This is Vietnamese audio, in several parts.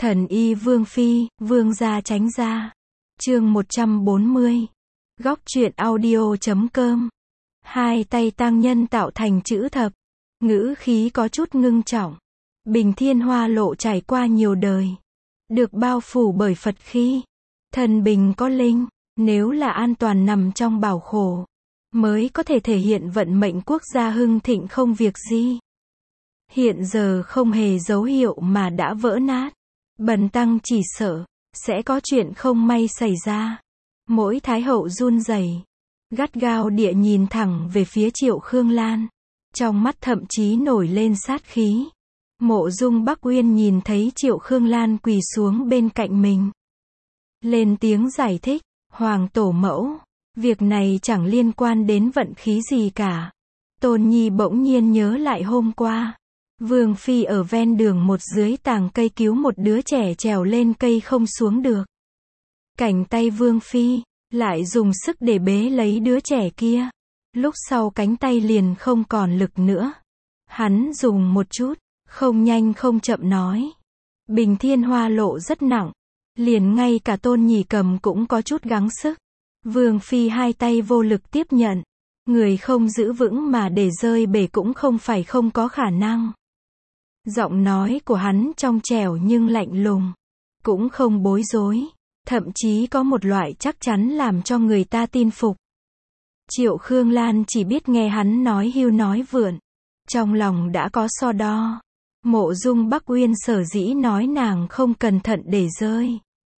Thần y Vương Phi, Vương gia tránh ra. Chương 140. Góc truyện audio.com. Hai tay tang nhân tạo thành chữ thập. Ngữ khí có chút ngưng trọng. Bình Thiên Hoa Lộ trải qua nhiều đời. Được bao phủ bởi Phật khí. Thần bình có linh. Nếu là an toàn nằm trong bảo khổ, mới có thể thể hiện vận mệnh quốc gia hưng thịnh không việc gì. Hiện giờ không hề dấu hiệu mà đã vỡ nát. Bần tăng chỉ sợ sẽ có chuyện không may xảy ra. Mỗi thái hậu run rẩy, gắt gao địa nhìn thẳng về phía Triệu Khương Lan, trong mắt thậm chí nổi lên sát khí. Mộ Dung Bắc Uyên nhìn thấy Triệu Khương Lan quỳ xuống bên cạnh mình, lên tiếng giải thích, Hoàng tổ mẫu, việc này chẳng liên quan đến vận khí gì cả. Tôn Nhi bỗng nhiên nhớ lại hôm qua, Vương Phi ở ven đường một dưới tàng cây cứu một đứa trẻ trèo lên cây không xuống được. Cảnh tay Vương Phi lại dùng sức để bế lấy đứa trẻ kia. Lúc sau cánh tay liền không còn lực nữa. Hắn dùng một chút, không nhanh không chậm nói. Bình Thiên Hoa Lộ rất nặng. Liền ngay cả Tôn Nhì cầm cũng có chút gắng sức. Vương Phi hai tay vô lực tiếp nhận. Người không giữ vững mà để rơi bể cũng không phải không có khả năng. Giọng nói của hắn trong trẻo nhưng lạnh lùng. Cũng không bối rối. Thậm chí có một loại chắc chắn làm cho người ta tin phục. Triệu Khương Lan chỉ biết nghe hắn nói hưu nói vượn. Trong lòng đã có so đo. Mộ Dung Bắc Uyên sở dĩ nói nàng không cẩn thận để rơi.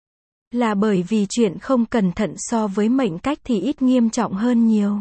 Là bởi vì chuyện không cẩn thận so với mệnh cách thì ít nghiêm trọng hơn nhiều.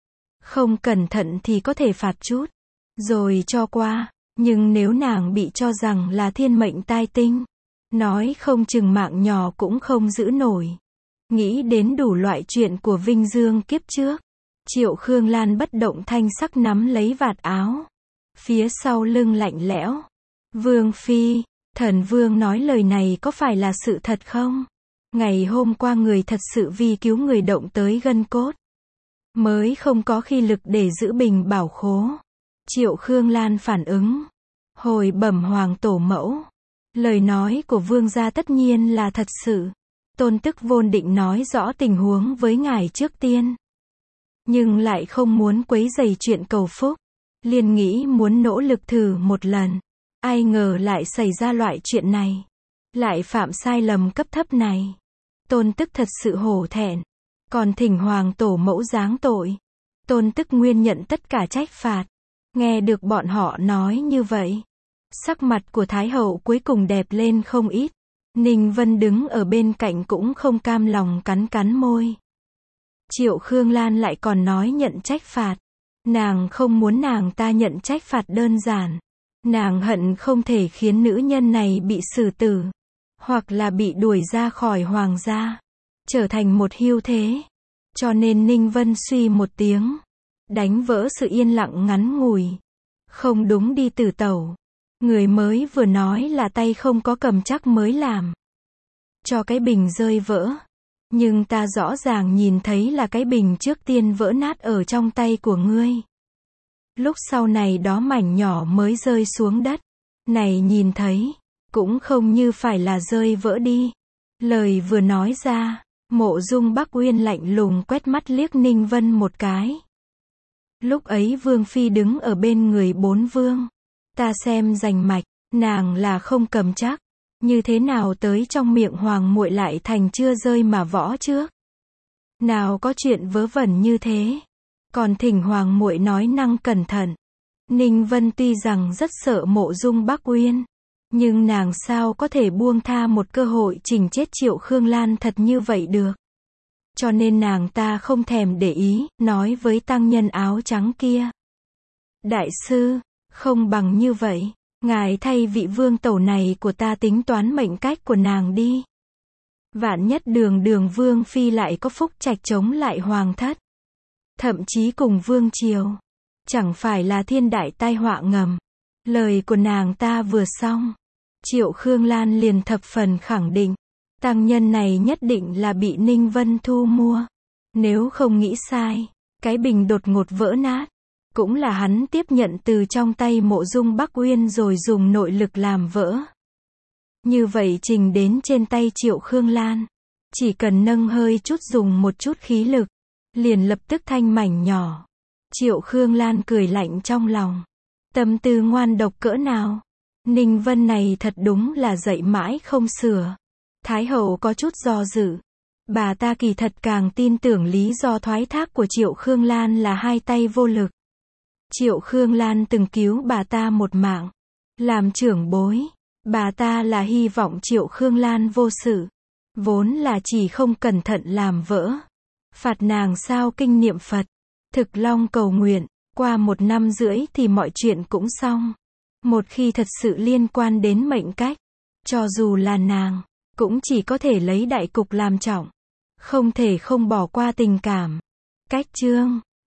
Không cẩn thận thì có thể phạt chút. Rồi cho qua. Nhưng nếu nàng bị cho rằng là thiên mệnh tai tinh, nói không chừng mạng nhỏ cũng không giữ nổi. Nghĩ đến đủ loại chuyện của Vinh Dương kiếp trước. Triệu Khương Lan bất động thanh sắc nắm lấy vạt áo. Phía sau lưng lạnh lẽo. Vương Phi, thần vương nói lời này có phải là sự thật không? Ngày hôm qua người thật sự vì cứu người động tới gân cốt. Mới không có khí lực để giữ bình bảo khố. Triệu Khương Lan phản ứng. Hồi bẩm Hoàng tổ mẫu. Lời nói của vương gia tất nhiên là thật sự. Tôn tức vốn định nói rõ tình huống với ngài trước tiên. Nhưng lại không muốn quấy rầy chuyện cầu phúc. Liền nghĩ muốn nỗ lực thử một lần. Ai ngờ lại xảy ra loại chuyện này. Lại phạm sai lầm cấp thấp này. Tôn tức thật sự hổ thẹn. Còn thỉnh Hoàng tổ mẫu giáng tội. Tôn tức nguyên nhận tất cả trách phạt. Nghe được bọn họ nói như vậy. Sắc mặt của Thái hậu cuối cùng đẹp lên không ít. Ninh Vân đứng ở bên cạnh cũng không cam lòng cắn cắn môi. Triệu Khương Lan lại còn nói nhận trách phạt. Nàng không muốn nàng ta nhận trách phạt đơn giản. Nàng hận không thể khiến nữ nhân này bị xử tử. Hoặc là bị đuổi ra khỏi hoàng gia. Trở thành một hưu thế. Cho nên Ninh Vân suy một tiếng. Đánh vỡ sự yên lặng ngắn ngủi. Không đúng đi tử tẩu. Người mới vừa nói là tay không có cầm chắc mới làm. Cho cái bình rơi vỡ. Nhưng ta rõ ràng nhìn thấy là cái bình trước tiên vỡ nát ở trong tay của ngươi. Lúc sau này đó mảnh nhỏ mới rơi xuống đất. Này nhìn thấy. Cũng không như phải là rơi vỡ đi. Lời vừa nói ra. Mộ Dung Bắc Uyên lạnh lùng quét mắt liếc Ninh Vân một cái. Lúc ấy Vương Phi đứng ở bên người bốn vương. Ta xem rành mạch, nàng là không cầm chắc. Như thế nào tới trong miệng hoàng muội lại thành chưa rơi mà võ trước. Nào có chuyện vớ vẩn như thế. Còn thỉnh hoàng muội nói năng cẩn thận. Ninh Vân tuy rằng rất sợ Mộ Dung Bắc Uyên. Nhưng nàng sao có thể buông tha một cơ hội chỉnh chết Triệu Khương Lan thật như vậy được. Cho nên nàng ta không thèm để ý, nói với tăng nhân áo trắng kia. Đại sư, không bằng như vậy, ngài thay vị vương tẩu này của ta tính toán mệnh cách của nàng đi. Vạn nhất đường Vương Phi lại có phúc trạch chống lại hoàng thất. Thậm chí cùng vương triều. Chẳng phải là thiên đại tai họa ngầm. Lời của nàng ta vừa xong. Triệu Khương Lan liền thập phần khẳng định. Tăng nhân này nhất định là bị Ninh Vân thu mua. Nếu không nghĩ sai, cái bình đột ngột vỡ nát. Cũng là hắn tiếp nhận từ trong tay Mộ Dung Bắc Uyên rồi dùng nội lực làm vỡ. Như vậy trình đến trên tay Triệu Khương Lan. Chỉ cần nâng hơi chút dùng một chút khí lực, liền lập tức thanh mảnh nhỏ. Triệu Khương Lan cười lạnh trong lòng. Tâm tư ngoan độc cỡ nào. Ninh Vân này thật đúng là dạy mãi không sửa. Thái hậu có chút do dự. Bà ta kỳ thật càng tin tưởng lý do thoái thác của Triệu Khương Lan là hai tay vô lực. Triệu Khương Lan từng cứu bà ta một mạng. Làm trưởng bối, bà ta là hy vọng Triệu Khương Lan vô sự. Vốn là chỉ không cẩn thận làm vỡ. Phạt nàng sao kinh niệm Phật. Thực long cầu nguyện, qua 1 năm rưỡi thì mọi chuyện cũng xong. Một khi thật sự liên quan đến mệnh cách, cho dù là nàng, cũng chỉ có thể lấy đại cục làm trọng. Không thể không bỏ qua tình cảm. Cách chương